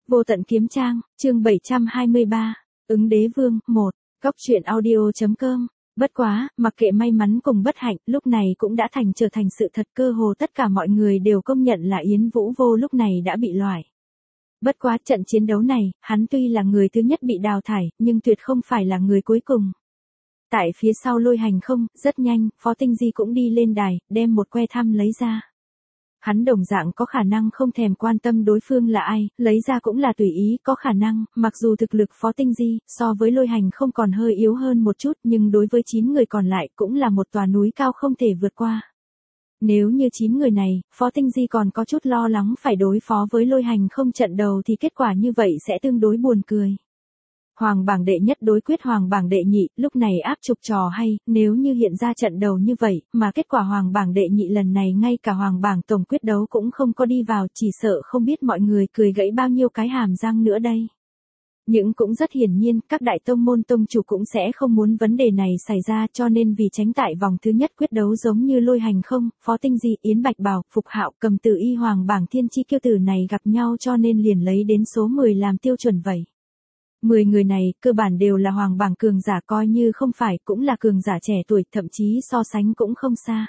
Vô tận kiếm trang, chương 723, ứng đế vương, 1, góc truyện audio.com. Bất quá, mặc kệ may mắn cùng bất hạnh, lúc này cũng đã trở thành sự thật, cơ hồ tất cả mọi người đều công nhận là Yến Vũ Vô lúc này đã bị loại. Bất quá trận chiến đấu này, hắn tuy là người thứ nhất bị đào thải, nhưng tuyệt không phải là người cuối cùng. Tại phía sau Lôi Hành không, rất nhanh, Phó Tinh Di cũng đi lên đài, đem một que thăm lấy ra. Hắn đồng dạng có khả năng không thèm quan tâm đối phương là ai, lấy ra cũng là tùy ý, có khả năng, mặc dù thực lực Phó Tinh Di, so với Lôi Hành không còn hơi yếu hơn một chút, nhưng đối với 9 người còn lại cũng là một tòa núi cao không thể vượt qua. Nếu như 9 người này, Phó Tinh Di còn có chút lo lắng phải đối phó với Lôi Hành không trận đầu thì kết quả như vậy sẽ tương đối buồn cười. Hoàng bảng đệ nhất đối quyết hoàng bảng đệ nhị, lúc này áp trục trò hay, nếu như hiện ra trận đầu như vậy, mà kết quả hoàng bảng đệ nhị lần này ngay cả hoàng bảng tổng quyết đấu cũng không có đi vào, chỉ sợ không biết mọi người cười gãy bao nhiêu cái hàm răng nữa đây. Nhưng cũng rất hiển nhiên, các đại tông môn tông chủ cũng sẽ không muốn vấn đề này xảy ra, cho nên vì tránh tại vòng thứ nhất quyết đấu giống như Lôi Hành không, Phó Tinh Di, Yến Bạch Bảo, Phục Hạo, Cầm Tử Y hoàng bảng thiên chi kiêu tử này gặp nhau cho nên liền lấy đến số 10 làm tiêu chuẩn vậy. 10 người này, cơ bản đều là hoàng bảng cường giả, coi như không phải cũng là cường giả trẻ tuổi, thậm chí so sánh cũng không xa.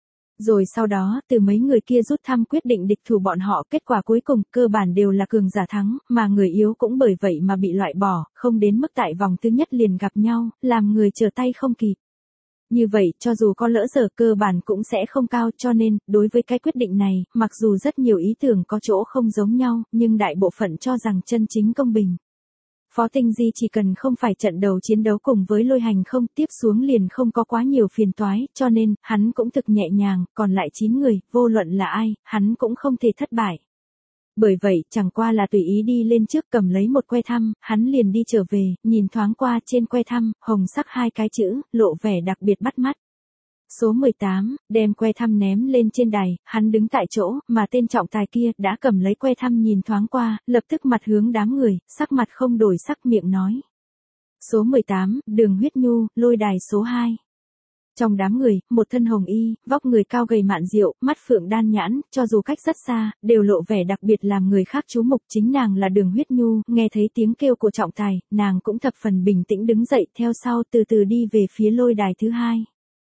Rồi sau đó, từ mấy người kia rút thăm quyết định địch thủ bọn họ, kết quả cuối cùng, cơ bản đều là cường giả thắng, mà người yếu cũng bởi vậy mà bị loại bỏ, không đến mức tại vòng thứ nhất liền gặp nhau, làm người trở tay không kịp. Như vậy, cho dù có lỡ dở cơ bản cũng sẽ không cao, cho nên, đối với cái quyết định này, mặc dù rất nhiều ý tưởng có chỗ không giống nhau, nhưng đại bộ phận cho rằng chân chính công bình. Phó Tinh Di chỉ cần không phải trận đầu chiến đấu cùng với Lôi Hành không, tiếp xuống liền không có quá nhiều phiền toái, cho nên, hắn cũng thực nhẹ nhàng, còn lại 9 người, vô luận là ai, hắn cũng không thể thất bại. Bởi vậy, chẳng qua là tùy ý đi lên trước cầm lấy một que thăm, hắn liền đi trở về, nhìn thoáng qua trên que thăm, hồng sắc 2 cái chữ, lộ vẻ đặc biệt bắt mắt. Số 18, đem que thăm ném lên trên đài, hắn đứng tại chỗ, mà tên trọng tài kia đã cầm lấy que thăm nhìn thoáng qua, lập tức mặt hướng đám người, sắc mặt không đổi sắc, miệng nói. Số 18, Đường Huyết Nhu, lôi đài số 2. Trong đám người, một thân hồng y, vóc người cao gầy mạn diệu, mắt phượng đan nhãn, cho dù cách rất xa, đều lộ vẻ đặc biệt làm người khác chú mục, chính nàng là Đường Huyết Nhu, nghe thấy tiếng kêu của trọng tài, nàng cũng thập phần bình tĩnh đứng dậy, theo sau từ từ đi về phía lôi đài thứ 2.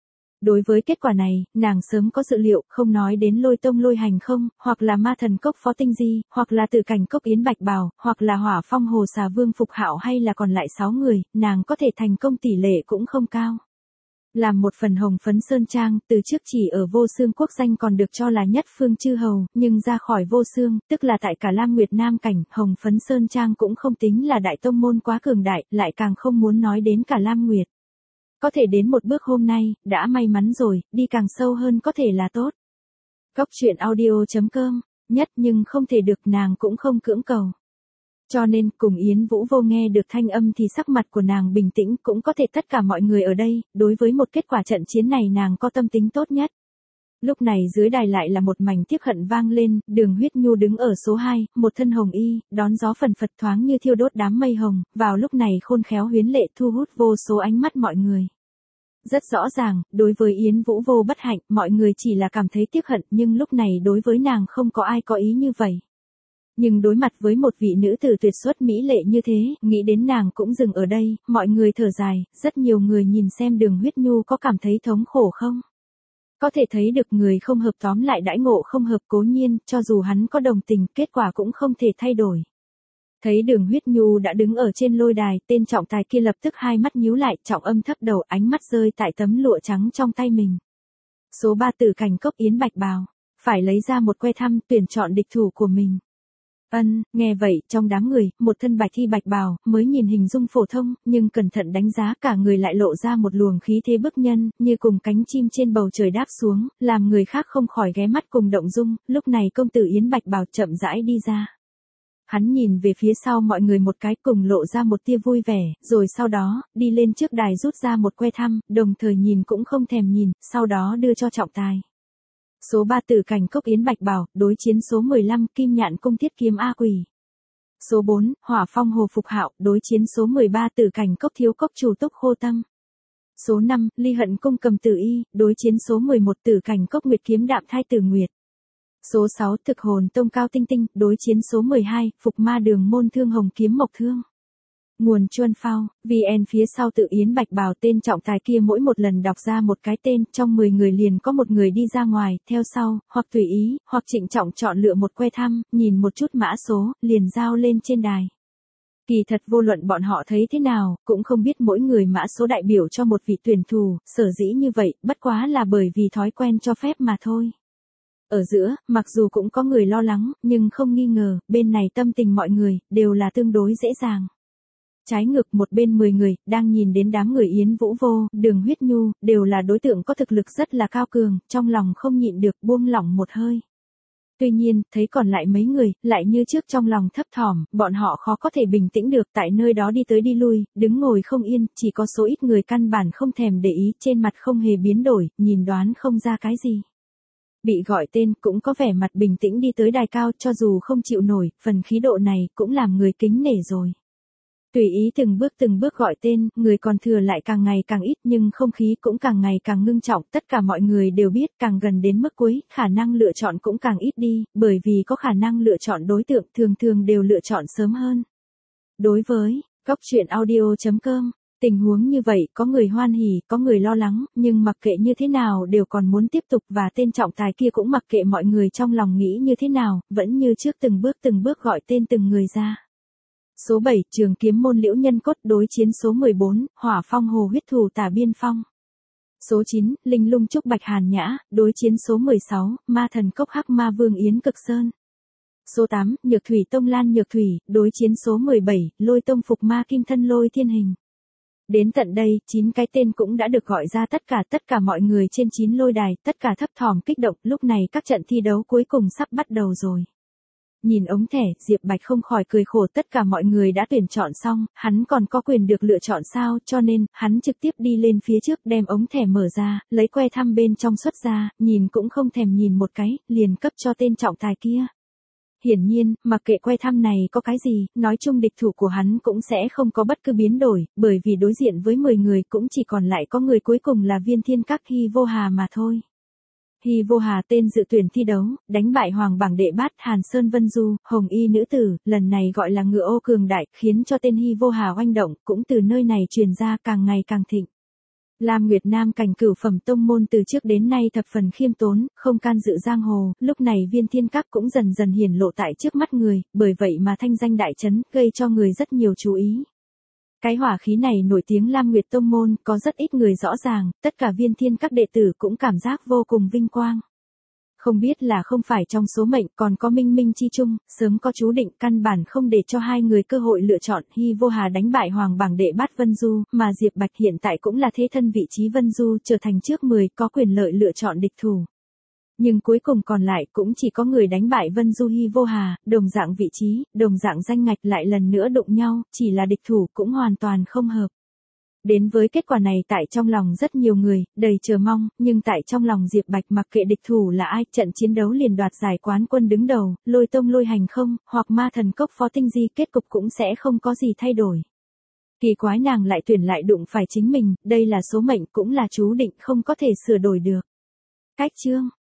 Đối với kết quả này, nàng sớm có dự liệu, không nói đến Lôi Tông Lôi Hành không, hoặc là Ma Thần Cốc Phó Tinh Di, hoặc là Tử Cảnh Cốc Yến Bạch Bảo, hoặc là Hỏa Phong Hồ Xà Vương Phục Hạo hay là còn lại 6 người, nàng có thể thành công tỷ lệ cũng không cao. Làm một phần hồng phấn sơn trang, từ trước chỉ ở Vô Xương quốc danh còn được cho là nhất phương chư hầu, nhưng ra khỏi Vô Xương, tức là tại cả Lam Nguyệt Nam cảnh, hồng phấn sơn trang cũng không tính là đại tông môn quá cường đại, lại càng không muốn nói đến cả Lam Nguyệt. Có thể đến một bước hôm nay, đã may mắn rồi, đi càng sâu hơn có thể là tốt. Góc truyện audio.com, nhất nhưng không thể được, nàng cũng không cưỡng cầu. Cho nên, cùng Yến Vũ Vô nghe được thanh âm thì sắc mặt của nàng bình tĩnh, cũng có thể tất cả mọi người ở đây, đối với một kết quả trận chiến này nàng có tâm tính tốt nhất. Lúc này dưới đài lại là một mảnh tiếc hận vang lên, Đường Huyết Nhu đứng ở số 2, một thân hồng y, đón gió phần phật thoáng như thiêu đốt đám mây hồng, vào lúc này khôn khéo huyến lệ thu hút vô số ánh mắt mọi người. Rất rõ ràng, đối với Yến Vũ Vô bất hạnh, mọi người chỉ là cảm thấy tiếc hận, nhưng lúc này đối với nàng không có ai có ý như vậy. Nhưng đối mặt với một vị nữ tử tuyệt xuất mỹ lệ như thế, nghĩ đến nàng cũng dừng ở đây, mọi người thở dài, rất nhiều người nhìn xem Đường Huyết Nhu có cảm thấy thống khổ không? Có thể thấy được người không hợp, tóm lại đãi ngộ không hợp, cố nhiên, cho dù hắn có đồng tình, kết quả cũng không thể thay đổi. Thấy Đường Huyết Nhu đã đứng ở trên lôi đài, tên trọng tài kia lập tức hai mắt nhíu lại, trọng âm thấp đầu, ánh mắt rơi tại tấm lụa trắng trong tay mình. Số 3 Tử Cảnh Cốc Yến Bạch Bào, phải lấy ra một que thăm, tuyển chọn địch thủ của mình. Nghe vậy, trong đám người, một thân bạch thi bạch bào, mới nhìn hình dung phổ thông, nhưng cẩn thận đánh giá cả người lại lộ ra một luồng khí thế bức nhân, như cùng cánh chim trên bầu trời đáp xuống, làm người khác không khỏi ghé mắt cùng động dung, lúc này công tử Yến Bạch Bào chậm rãi đi ra. Hắn nhìn về phía sau mọi người một cái, cùng lộ ra một tia vui vẻ, rồi sau đó, đi lên trước đài rút ra một que thăm, đồng thời nhìn cũng không thèm nhìn, sau đó đưa cho trọng tài. Số 3 Tử Cảnh Cốc Yến Bạch Bảo, đối chiến số 15 Kim Nhạn Cung Thiết Kiếm A Quỷ. Số 4, Hỏa Phong Hồ Phục Hạo, đối chiến số 13 Tử Cảnh Cốc Thiếu Cốc Chủ Túc Khô Tâm. Số 5, Ly Hận Cung Cầm Tử Y, đối chiến số 11 Tử Cảnh Cốc Nguyệt Kiếm Đạm Thai Tử Nguyệt. Số 6 Thực hồn tông Cao Tinh Tinh, đối chiến số 12, Phục Ma Đường môn Thương Hồng Kiếm Mộc Thương. Nguồn Chuân Phao, VN phía sau tự Yến Bạch Bào tên trọng tài kia mỗi một lần đọc ra một cái tên, trong 10 người liền có một người đi ra ngoài, theo sau, hoặc tùy ý, hoặc trịnh trọng chọn lựa một que thăm, nhìn một chút mã số, liền giao lên trên đài. Kỳ thật vô luận bọn họ thấy thế nào, cũng không biết mỗi người mã số đại biểu cho một vị tuyển thủ, sở dĩ như vậy, bất quá là bởi vì thói quen cho phép mà thôi. Ở giữa, mặc dù cũng có người lo lắng, nhưng không nghi ngờ, bên này tâm tình mọi người, đều là tương đối dễ dàng. Trái ngược một bên 10 người, đang nhìn đến đám người Yến Vũ Vô, Đường Huyết Nhu, đều là đối tượng có thực lực rất là cao cường, trong lòng không nhịn được buông lỏng một hơi. Tuy nhiên, thấy còn lại mấy người, lại như trước trong lòng thấp thỏm, bọn họ khó có thể bình tĩnh được tại nơi đó đi tới đi lui, đứng ngồi không yên, chỉ có số ít người căn bản không thèm để ý, trên mặt không hề biến đổi, nhìn đoán không ra cái gì. Bị gọi tên cũng có vẻ mặt bình tĩnh đi tới đài cao, cho dù không chịu nổi, phần khí độ này cũng làm người kính nể rồi. Tùy ý từng bước gọi tên, người còn thừa lại càng ngày càng ít nhưng không khí cũng càng ngày càng ngưng trọng, tất cả mọi người đều biết càng gần đến mức cuối, khả năng lựa chọn cũng càng ít đi, bởi vì có khả năng lựa chọn đối tượng thường thường đều lựa chọn sớm hơn. Đối với Góc Truyện Audio.com, tình huống như vậy có người hoan hỉ, có người lo lắng, nhưng mặc kệ như thế nào đều còn muốn tiếp tục và tên trọng tài kia cũng mặc kệ mọi người trong lòng nghĩ như thế nào, vẫn như trước từng bước gọi tên từng người ra. Số 7, Trường Kiếm môn Liễu Nhân Cốt đối chiến số 14, Hỏa Phong Hồ Huyết Thủ Tả Biên Phong. Số 9, Linh Lung Trúc Bạch Hàn Nhã, đối chiến số 16, Ma Thần Cốc Hắc Ma Vương Yến Cực Sơn. Số 8, Nhược Thủy Tông Lan Nhược Thủy, đối chiến số 17, Lôi Tông Phục Ma Kim Thân Lôi Thiên Hình. Đến tận đây, 9 cái tên cũng đã được gọi ra tất cả mọi người trên 9 lôi đài, tất cả thấp thỏm kích động, lúc này các trận thi đấu cuối cùng sắp bắt đầu rồi. Nhìn ống thẻ, Diệp Bạch không khỏi cười khổ, tất cả mọi người đã tuyển chọn xong, hắn còn có quyền được lựa chọn sao, cho nên, hắn trực tiếp đi lên phía trước đem ống thẻ mở ra, lấy que thăm bên trong xuất ra, nhìn cũng không thèm nhìn một cái, liền cấp cho tên trọng tài kia. Hiển nhiên, mặc kệ que thăm này có cái gì, nói chung địch thủ của hắn cũng sẽ không có bất cứ biến đổi, bởi vì đối diện với 10 người cũng chỉ còn lại có người cuối cùng là Viên Thiên Các Hy Vô Hà mà thôi. Hy Vô Hà tên dự tuyển thi đấu, đánh bại Hoàng bảng đệ bát Hàn Sơn Vân Du, Hồng Y nữ tử, lần này gọi là ngựa ô cường đại, khiến cho tên Hy Vô Hà oanh động, cũng từ nơi này truyền ra càng ngày càng thịnh. Lam Nguyệt Nam cảnh cửu phẩm tông môn từ trước đến nay thập phần khiêm tốn, không can dự giang hồ, lúc này Viên Thiên Các cũng dần dần hiển lộ tại trước mắt người, bởi vậy mà thanh danh đại chấn, gây cho người rất nhiều chú ý. Cái hỏa khí này nổi tiếng Lam Nguyệt tông môn, có rất ít người rõ ràng, tất cả Viên Thiên Các đệ tử cũng cảm giác vô cùng vinh quang. Không biết là không phải trong số mệnh còn có minh minh chi chung, sớm có chú định căn bản không để cho hai người cơ hội lựa chọn. Hy Vô Hà đánh bại Hoàng bảng đệ bát Vân Du, mà Diệp Bạch hiện tại cũng là thế thân vị trí Vân Du, trở thành trước 10, có quyền lợi lựa chọn địch thủ. Nhưng cuối cùng còn lại cũng chỉ có người đánh bại Vân Du Hy Vô Hà, đồng dạng vị trí, đồng dạng danh ngạch lại lần nữa đụng nhau, chỉ là địch thủ cũng hoàn toàn không hợp. Đến với kết quả này tại trong lòng rất nhiều người, đầy chờ mong, nhưng tại trong lòng Diệp Bạch mặc kệ địch thủ là ai, trận chiến đấu liền đoạt giải quán quân đứng đầu, Lôi Tông Lôi Hành không, hoặc Ma Thần Cốc Phó Tinh Di, kết cục cũng sẽ không có gì thay đổi. Kỳ quái nàng lại tuyển lại đụng phải chính mình, đây là số mệnh cũng là chú định không có thể sửa đổi được. Cách chương